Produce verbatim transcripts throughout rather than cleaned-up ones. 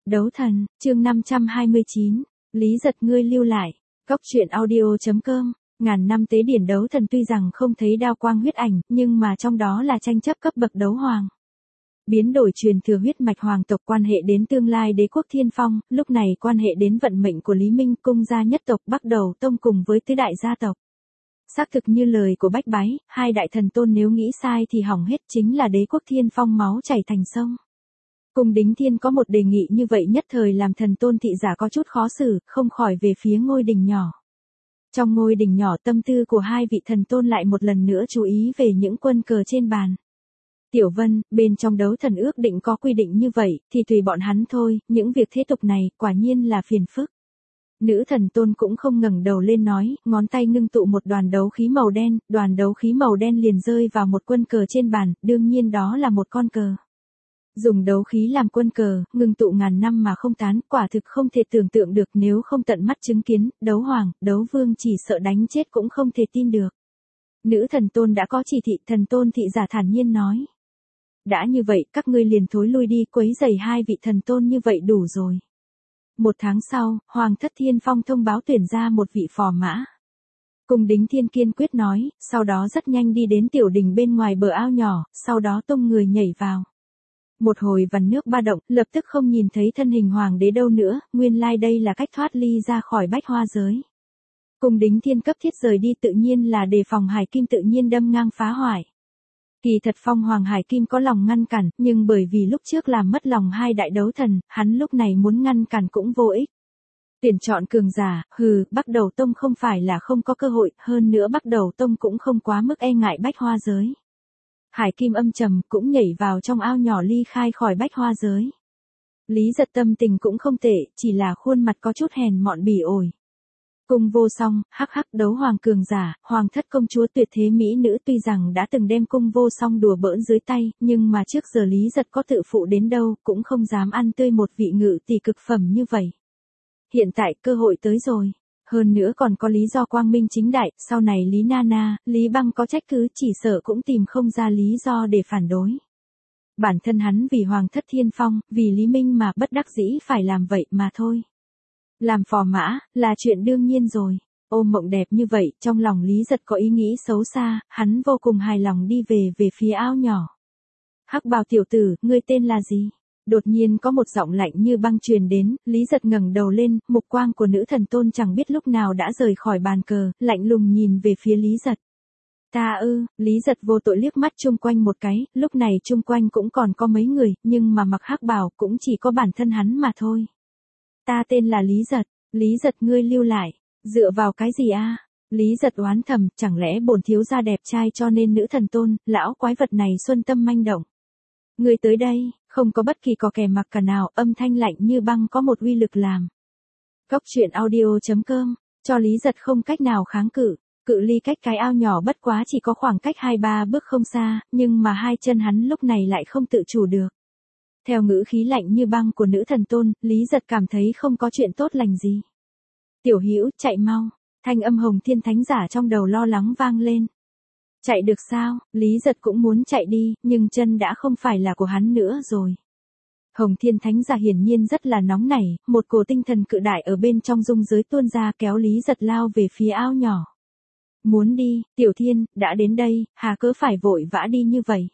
Đấu thần, chương năm trăm hai mươi chín, Lý Giật ngươi lưu lại, Cóc truyện audio.com, ngàn năm tế điển đấu thần tuy rằng không thấy đao quang huyết ảnh, nhưng mà trong đó là tranh chấp cấp bậc đấu hoàng. Biến đổi truyền thừa huyết mạch hoàng tộc quan hệ đến tương lai đế quốc Thiên Phong, lúc này quan hệ đến vận mệnh của Lý Minh cung gia nhất tộc Bắc Đầu Tông cùng với tứ đại gia tộc. Xác thực như lời của Bách Bái, hai đại thần tôn nếu nghĩ sai thì hỏng hết, chính là đế quốc Thiên Phong máu chảy thành sông. Cung Đính Thiên có một đề nghị như vậy nhất thời làm thần tôn thị giả có chút khó xử, không khỏi về phía ngôi đình nhỏ. Trong ngôi đình nhỏ tâm tư của hai vị thần tôn lại một lần nữa chú ý về những quân cờ trên bàn. Tiểu Vân, bên trong đấu thần ước định có quy định như vậy, thì tùy bọn hắn thôi, những việc thế tục này, quả nhiên là phiền phức. Nữ thần tôn cũng không ngẩng đầu lên nói, ngón tay ngưng tụ một đoàn đấu khí màu đen, đoàn đấu khí màu đen liền rơi vào một quân cờ trên bàn, đương nhiên đó là một con cờ. Dùng đấu khí làm quân cờ, ngưng tụ ngàn năm mà không tán, quả thực không thể tưởng tượng được, nếu không tận mắt chứng kiến, đấu hoàng, đấu vương chỉ sợ đánh chết cũng không thể tin được. Nữ thần tôn đã có chỉ thị, thần tôn thị giả thản nhiên nói. Đã như vậy, các ngươi liền thối lui đi, quấy rầy hai vị thần tôn như vậy đủ rồi. Một tháng sau, Hoàng thất Thiên Phong thông báo tuyển ra một vị phò mã. Cung Đính Thiên kiên quyết nói, sau đó rất nhanh đi đến tiểu đình bên ngoài bờ ao nhỏ, sau đó tung người nhảy vào. Một hồi vằn nước ba động, lập tức không nhìn thấy thân hình hoàng đế đâu nữa, nguyên lai like đây là cách thoát ly ra khỏi bách hoa giới. Cung Đính Thiên cấp thiết rời đi tự nhiên là đề phòng Hải Kim tự nhiên đâm ngang phá hoại. Kỳ thật Phong Hoàng Hải Kim có lòng ngăn cản, nhưng bởi vì lúc trước làm mất lòng hai đại đấu thần, hắn lúc này muốn ngăn cản cũng vô ích. Tuyển chọn cường giả, hừ, Bắc Đầu Tông không phải là không có cơ hội, hơn nữa Bắc Đầu Tông cũng không quá mức e ngại bách hoa giới. Hải Kim âm trầm cũng nhảy vào trong ao nhỏ ly khai khỏi bách hoa giới. Lý Giật tâm tình cũng không tệ, chỉ là khuôn mặt có chút hèn mọn bỉ ổi. Cung Vô Song, hắc hắc đấu hoàng cường giả, hoàng thất công chúa tuyệt thế mỹ nữ tuy rằng đã từng đem Cung Vô Song đùa bỡn dưới tay, nhưng mà trước giờ Lý Giật có tự phụ đến đâu, cũng không dám ăn tươi một vị ngự tỷ cực phẩm như vậy. Hiện tại cơ hội tới rồi. Hơn nữa còn có lý do quang minh chính đại, sau này Lý Nana, Lý Băng có trách cứ chỉ sợ cũng tìm không ra lý do để phản đối. Bản thân hắn vì Hoàng thất Thiên Phong, vì Lý Minh mà bất đắc dĩ phải làm vậy mà thôi. Làm phò mã, là chuyện đương nhiên rồi. Ôm mộng đẹp như vậy, trong lòng Lý Giật có ý nghĩ xấu xa, hắn vô cùng hài lòng đi về về phía ao nhỏ. Hắc bào tiểu tử, ngươi tên là gì? Đột nhiên có một giọng lạnh như băng truyền đến, Lý Giật ngẩng đầu lên, mục quang của nữ thần tôn chẳng biết lúc nào đã rời khỏi bàn cờ, lạnh lùng nhìn về phía Lý Giật. Ta ư, Lý Giật vô tội liếc mắt chung quanh một cái, lúc này chung quanh cũng còn có mấy người, nhưng mà mặc hắc bào cũng chỉ có bản thân hắn mà thôi. Ta tên là Lý Giật, Lý Giật ngươi lưu lại, dựa vào cái gì a? Lý Giật oán thầm, chẳng lẽ bổn thiếu gia đẹp trai cho nên nữ thần tôn, lão quái vật này xuân tâm manh động. Ngươi tới đây, không có bất kỳ có kẻ mặc cả nào, âm thanh lạnh như băng có một uy lực làm. Cóc truyện audio.com, cho Lý Giật không cách nào kháng cự, cự ly cách cái ao nhỏ bất quá chỉ có khoảng cách hai ba bước không xa, nhưng mà hai chân hắn lúc này lại không tự chủ được. Theo ngữ khí lạnh như băng của nữ thần tôn, Lý Giật cảm thấy không có chuyện tốt lành gì. Tiểu Hữu, chạy mau, thanh âm Hồng Thiên Thánh giả trong đầu lo lắng vang lên. Chạy được sao? Lý Giật cũng muốn chạy đi, nhưng chân đã không phải là của hắn nữa rồi. Hồng Thiên Thánh giả hiển nhiên rất là nóng nảy, một cổ tinh thần cự đại ở bên trong dung giới tuôn ra kéo Lý Giật lao về phía ao nhỏ. Muốn đi, Tiểu Thiên, đã đến đây, hà cớ phải vội vã đi như vậy.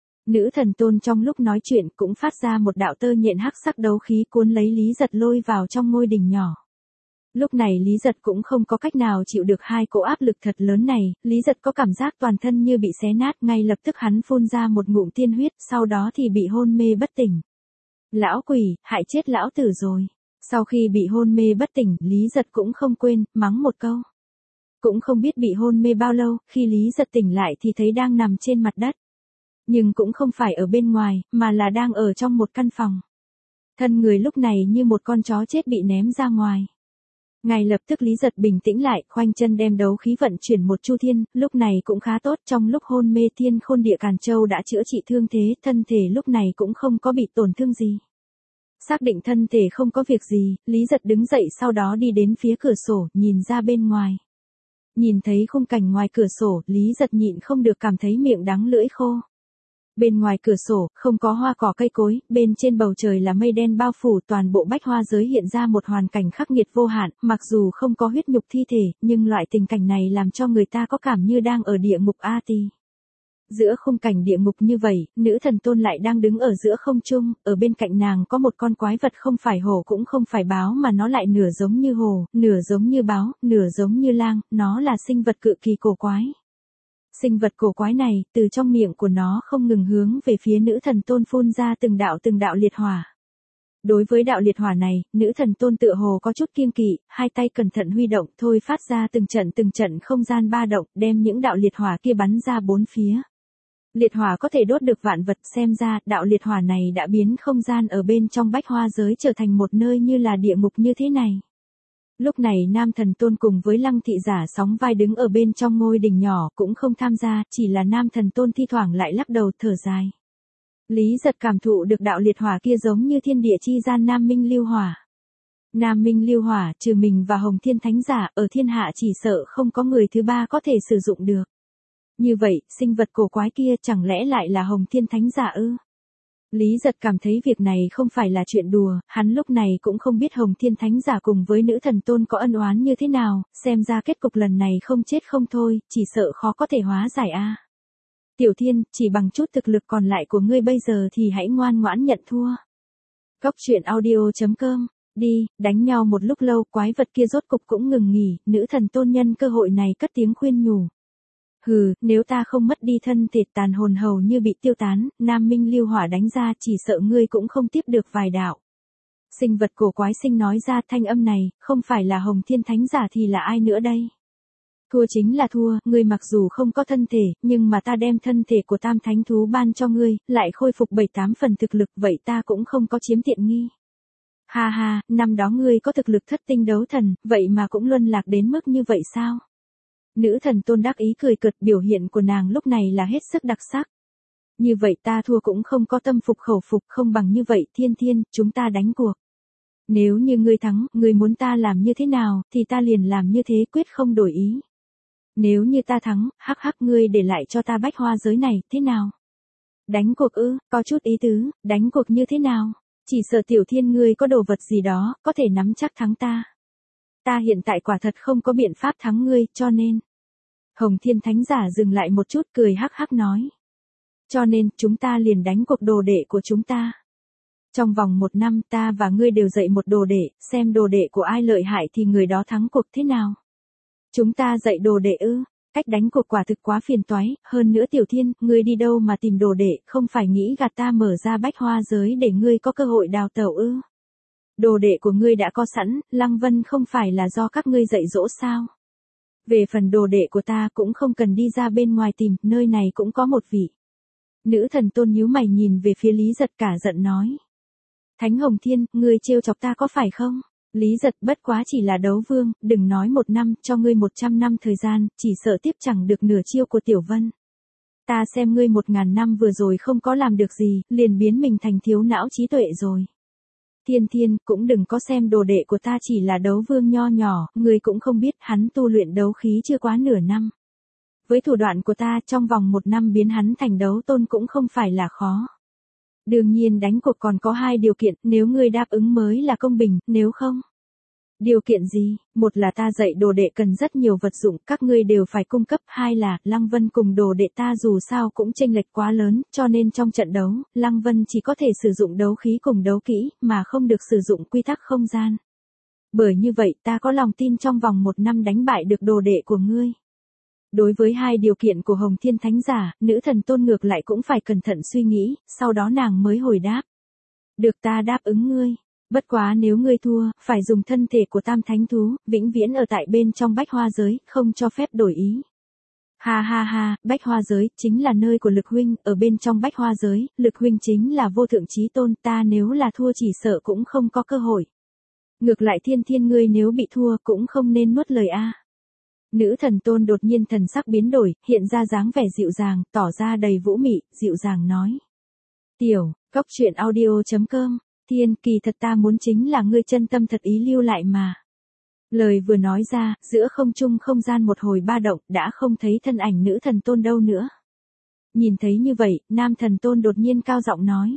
Nữ thần tôn trong lúc nói chuyện cũng phát ra một đạo tơ nhện hắc sắc đấu khí cuốn lấy Lý Giật lôi vào trong ngôi đình nhỏ. Lúc này Lý Giật cũng không có cách nào chịu được hai cỗ áp lực thật lớn này, Lý Giật có cảm giác toàn thân như bị xé nát, ngay lập tức hắn phun ra một ngụm tiên huyết, sau đó thì bị hôn mê bất tỉnh. Lão quỷ, hại chết lão tử rồi. Sau khi bị hôn mê bất tỉnh, Lý Giật cũng không quên, mắng một câu. Cũng không biết bị hôn mê bao lâu, khi Lý Giật tỉnh lại thì thấy đang nằm trên mặt đất. Nhưng cũng không phải ở bên ngoài, mà là đang ở trong một căn phòng. Thân người lúc này như một con chó chết bị ném ra ngoài. Ngay lập tức Lý Giật bình tĩnh lại, khoanh chân đem đấu khí vận chuyển một chu thiên, lúc này cũng khá tốt, trong lúc hôn mê Thiên Khôn Địa Càn Châu đã chữa trị thương thế, thân thể lúc này cũng không có bị tổn thương gì. Xác định thân thể không có việc gì, Lý Giật đứng dậy sau đó đi đến phía cửa sổ, nhìn ra bên ngoài. Nhìn thấy khung cảnh ngoài cửa sổ, Lý Giật nhịn không được cảm thấy miệng đắng lưỡi khô. Bên ngoài cửa sổ, không có hoa cỏ cây cối, bên trên bầu trời là mây đen bao phủ, toàn bộ bách hoa giới hiện ra một hoàn cảnh khắc nghiệt vô hạn, mặc dù không có huyết nhục thi thể, nhưng loại tình cảnh này làm cho người ta có cảm như đang ở địa ngục A Ti. Giữa khung cảnh địa ngục như vậy, nữ thần tôn lại đang đứng ở giữa không trung, ở bên cạnh nàng có một con quái vật không phải hổ cũng không phải báo mà nó lại nửa giống như hổ, nửa giống như báo, nửa giống như lang, nó là sinh vật cự kỳ cổ quái. Sinh vật cổ quái này, từ trong miệng của nó không ngừng hướng về phía nữ thần tôn phun ra từng đạo từng đạo liệt hỏa. Đối với đạo liệt hỏa này, nữ thần tôn tựa hồ có chút kiêng kỵ, hai tay cẩn thận huy động thôi phát ra từng trận từng trận không gian ba động, đem những đạo liệt hỏa kia bắn ra bốn phía. Liệt hỏa có thể đốt được vạn vật, xem ra đạo liệt hỏa này đã biến không gian ở bên trong bách hoa giới trở thành một nơi như là địa ngục như thế này. Lúc này nam thần tôn cùng với lăng thị giả sóng vai đứng ở bên trong ngôi đình nhỏ cũng không tham gia, chỉ là nam thần tôn thi thoảng lại lắc đầu thở dài. Lý Giật cảm thụ được đạo liệt hỏa kia giống như thiên địa chi gian nam minh lưu hỏa. Nam minh lưu hỏa trừ mình và hồng thiên thánh giả ở thiên hạ chỉ sợ không có người thứ ba có thể sử dụng được. Như vậy, sinh vật cổ quái kia chẳng lẽ lại là hồng thiên thánh giả ư? Lý Giật cảm thấy việc này không phải là chuyện đùa, hắn lúc này cũng không biết hồng thiên thánh giả cùng với nữ thần tôn có ân oán như thế nào, xem ra kết cục lần này không chết không thôi, chỉ sợ khó có thể hóa giải a. Tiểu Thiên, chỉ bằng chút thực lực còn lại của ngươi bây giờ thì hãy ngoan ngoãn nhận thua. Góc truyện audio chấm com, đi, đánh nhau một lúc lâu, quái vật kia rốt cục cũng ngừng nghỉ, nữ thần tôn nhân cơ hội này cất tiếng khuyên nhủ. Hừ, nếu ta không mất đi thân thể tàn hồn hầu như bị tiêu tán, nam minh lưu hỏa đánh ra chỉ sợ ngươi cũng không tiếp được vài đạo. Sinh vật cổ quái sinh nói ra thanh âm này, không phải là hồng thiên thánh giả thì là ai nữa đây? Thua chính là thua, ngươi mặc dù không có thân thể, nhưng mà ta đem thân thể của tam thánh thú ban cho ngươi, lại khôi phục bảy tám phần thực lực, vậy ta cũng không có chiếm tiện nghi. Ha ha, năm đó ngươi có thực lực thất tinh đấu thần, vậy mà cũng luân lạc đến mức như vậy sao? Nữ thần tôn đắc ý cười cợt, biểu hiện của nàng lúc này là hết sức đặc sắc. Như vậy ta thua cũng không có tâm phục khẩu phục, không bằng như vậy, Thiên Thiên, chúng ta đánh cuộc. Nếu như ngươi thắng, ngươi muốn ta làm như thế nào, thì ta liền làm như thế, quyết không đổi ý. Nếu như ta thắng, hắc hắc ngươi để lại cho ta bách hoa giới này, thế nào? Đánh cuộc ư, có chút ý tứ, đánh cuộc như thế nào? Chỉ sợ Tiểu Thiên ngươi có đồ vật gì đó, có thể nắm chắc thắng ta. Ta hiện tại quả thật không có biện pháp thắng ngươi, cho nên. Hồng Thiên Thánh giả dừng lại một chút cười hắc hắc nói. Cho nên, chúng ta liền đánh cuộc đồ đệ của chúng ta. Trong vòng một năm ta và ngươi đều dạy một đồ đệ, xem đồ đệ của ai lợi hại thì người đó thắng cuộc thế nào. Chúng ta dạy đồ đệ ư, cách đánh cuộc quả thực quá phiền toái, hơn nữa Tiểu Thiên, ngươi đi đâu mà tìm đồ đệ, không phải nghĩ gạt ta mở ra bách hoa giới để ngươi có cơ hội đào tẩu ư. Đồ đệ của ngươi đã có sẵn, Lăng Vân không phải là do các ngươi dạy dỗ sao. Về phần đồ đệ của ta cũng không cần đi ra bên ngoài tìm, nơi này cũng có một vị. Nữ thần tôn nhíu mày nhìn về phía Lý Giật cả giận nói. Thánh Hồng Thiên, ngươi trêu chọc ta có phải không? Lý Giật bất quá chỉ là đấu vương, đừng nói một năm, cho ngươi một trăm năm thời gian, chỉ sợ tiếp chẳng được nửa chiêu của Tiểu Vân. Ta xem ngươi một ngàn năm vừa rồi không có làm được gì, liền biến mình thành thiếu não trí tuệ rồi. Thiên Thiên, cũng đừng có xem đồ đệ của ta chỉ là đấu vương nho nhỏ, ngươi cũng không biết hắn tu luyện đấu khí chưa quá nửa năm. Với thủ đoạn của ta trong vòng một năm biến hắn thành đấu tôn cũng không phải là khó. Đương nhiên đánh cuộc còn có hai điều kiện, nếu ngươi đáp ứng mới là công bình, nếu không. Điều kiện gì? Một là ta dạy đồ đệ cần rất nhiều vật dụng, các ngươi đều phải cung cấp, hai là, Lăng Vân cùng đồ đệ ta dù sao cũng chênh lệch quá lớn, cho nên trong trận đấu, Lăng Vân chỉ có thể sử dụng đấu khí cùng đấu kỹ, mà không được sử dụng quy tắc không gian. Bởi như vậy ta có lòng tin trong vòng một năm đánh bại được đồ đệ của ngươi. Đối với hai điều kiện của Hồng Thiên Thánh giả, nữ thần tôn ngược lại cũng phải cẩn thận suy nghĩ, sau đó nàng mới hồi đáp. Được, ta đáp ứng ngươi. Bất quá nếu ngươi thua, phải dùng thân thể của tam thánh thú, vĩnh viễn ở tại bên trong bách hoa giới, không cho phép đổi ý. Ha ha ha, bách hoa giới, chính là nơi của Lực huynh, ở bên trong bách hoa giới, Lực huynh chính là vô thượng chí tôn, ta nếu là thua chỉ sợ cũng không có cơ hội. Ngược lại Thiên Thiên ngươi nếu bị thua cũng không nên nuốt lời a. Nữ thần tôn đột nhiên thần sắc biến đổi, hiện ra dáng vẻ dịu dàng, tỏ ra đầy vũ mị, dịu dàng nói. Tiểu, góc truyện audio chấm com, Thiên, kỳ thật ta muốn chính là ngươi chân tâm thật ý lưu lại mà. Lời vừa nói ra, giữa không trung không gian một hồi ba động, đã không thấy thân ảnh nữ thần tôn đâu nữa. Nhìn thấy như vậy, nam thần tôn đột nhiên cao giọng nói.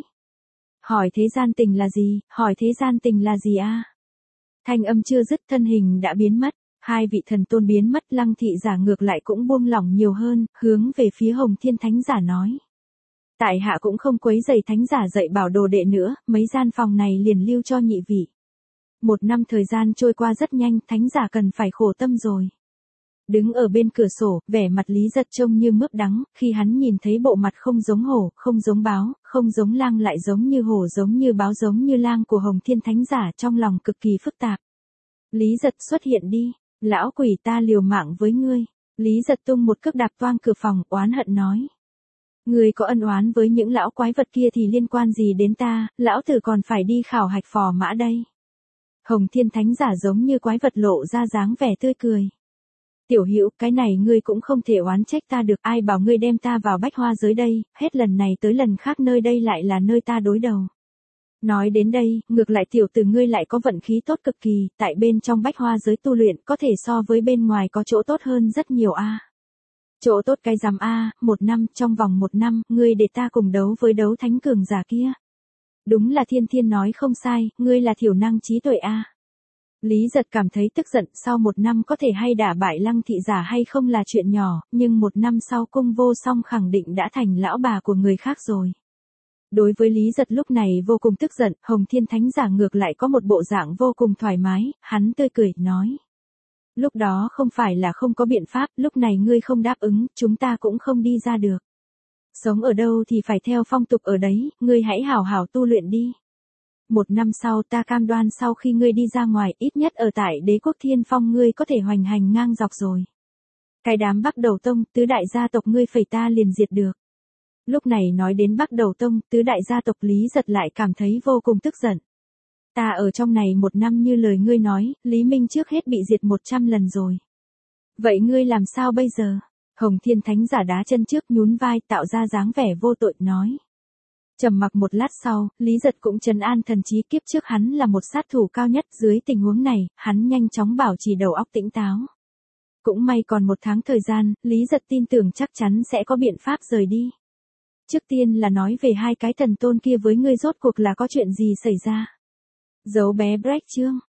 Hỏi thế gian tình là gì, hỏi thế gian tình là gì a? Thanh âm chưa dứt thân hình đã biến mất, hai vị thần tôn biến mất, Lăng thị giả ngược lại cũng buông lỏng nhiều hơn, hướng về phía Hồng Thiên Thánh giả nói. Tại hạ cũng không quấy rầy thánh giả dạy bảo đồ đệ nữa, mấy gian phòng này liền lưu cho nhị vị. Một năm thời gian trôi qua rất nhanh, thánh giả cần phải khổ tâm rồi. Đứng ở bên cửa sổ, vẻ mặt Lý Giật trông như mướp đắng, khi hắn nhìn thấy bộ mặt không giống hổ, không giống báo, không giống lang lại giống như hổ giống như báo giống như lang của Hồng Thiên Thánh giả, trong lòng cực kỳ phức tạp. Lý Giật xuất hiện đi, lão quỷ ta liều mạng với ngươi. Lý Giật tung một cước đạp toang cửa phòng, oán hận nói. Ngươi có ân oán với những lão quái vật kia thì liên quan gì đến ta, lão tử còn phải đi khảo hạch phò mã đây. Hồng Thiên Thánh giả giống như quái vật lộ ra dáng vẻ tươi cười. Tiểu Hữu, cái này ngươi cũng không thể oán trách ta được, ai bảo ngươi đem ta vào bách hoa giới đây, hết lần này tới lần khác nơi đây lại là nơi ta đối đầu. Nói đến đây, ngược lại tiểu tử ngươi lại có vận khí tốt cực kỳ, tại bên trong bách hoa giới tu luyện có thể so với bên ngoài có chỗ tốt hơn rất nhiều a. Chỗ tốt cái rằm a, một năm, trong vòng một năm, ngươi để ta cùng đấu với đấu thánh cường giả kia. Đúng là thiên thiên nói không sai, ngươi là thiểu năng trí tuệ a. Lý Giật cảm thấy tức giận, sau một năm có thể hay đả bại Lăng thị giả hay không là chuyện nhỏ, nhưng một năm sau Cung Vô Song khẳng định đã thành lão bà của người khác rồi. Đối với Lý Giật lúc này vô cùng tức giận, Hồng Thiên Thánh giả ngược lại có một bộ dạng vô cùng thoải mái, hắn tươi cười, nói. Lúc đó không phải là không có biện pháp, lúc này ngươi không đáp ứng, chúng ta cũng không đi ra được. Sống ở đâu thì phải theo phong tục ở đấy, ngươi hãy hảo hảo tu luyện đi. Một năm sau ta cam đoan sau khi ngươi đi ra ngoài, ít nhất ở tại đế quốc Thiên Phong ngươi có thể hoành hành ngang dọc rồi. Cái đám Bắc Đầu Tông, tứ đại gia tộc ngươi phẩy ta liền diệt được. Lúc này nói đến Bắc Đầu Tông, tứ đại gia tộc Lý Giật lại cảm thấy vô cùng tức giận. Ta ở trong này một năm như lời ngươi nói, Lý Minh trước hết bị diệt một trăm lần rồi. Vậy ngươi làm sao bây giờ? Hồng Thiên Thánh giả đá chân trước nhún vai tạo ra dáng vẻ vô tội nói. Trầm mặc một lát sau, Lý Giật cũng trấn an thần trí, kiếp trước hắn là một sát thủ cao nhất, dưới tình huống này, hắn nhanh chóng bảo trì đầu óc tỉnh táo. Cũng may còn một tháng thời gian, Lý Giật tin tưởng chắc chắn sẽ có biện pháp rời đi. Trước tiên là nói về hai cái thần tôn kia với ngươi rốt cuộc là có chuyện gì xảy ra. Dấu bé Break chương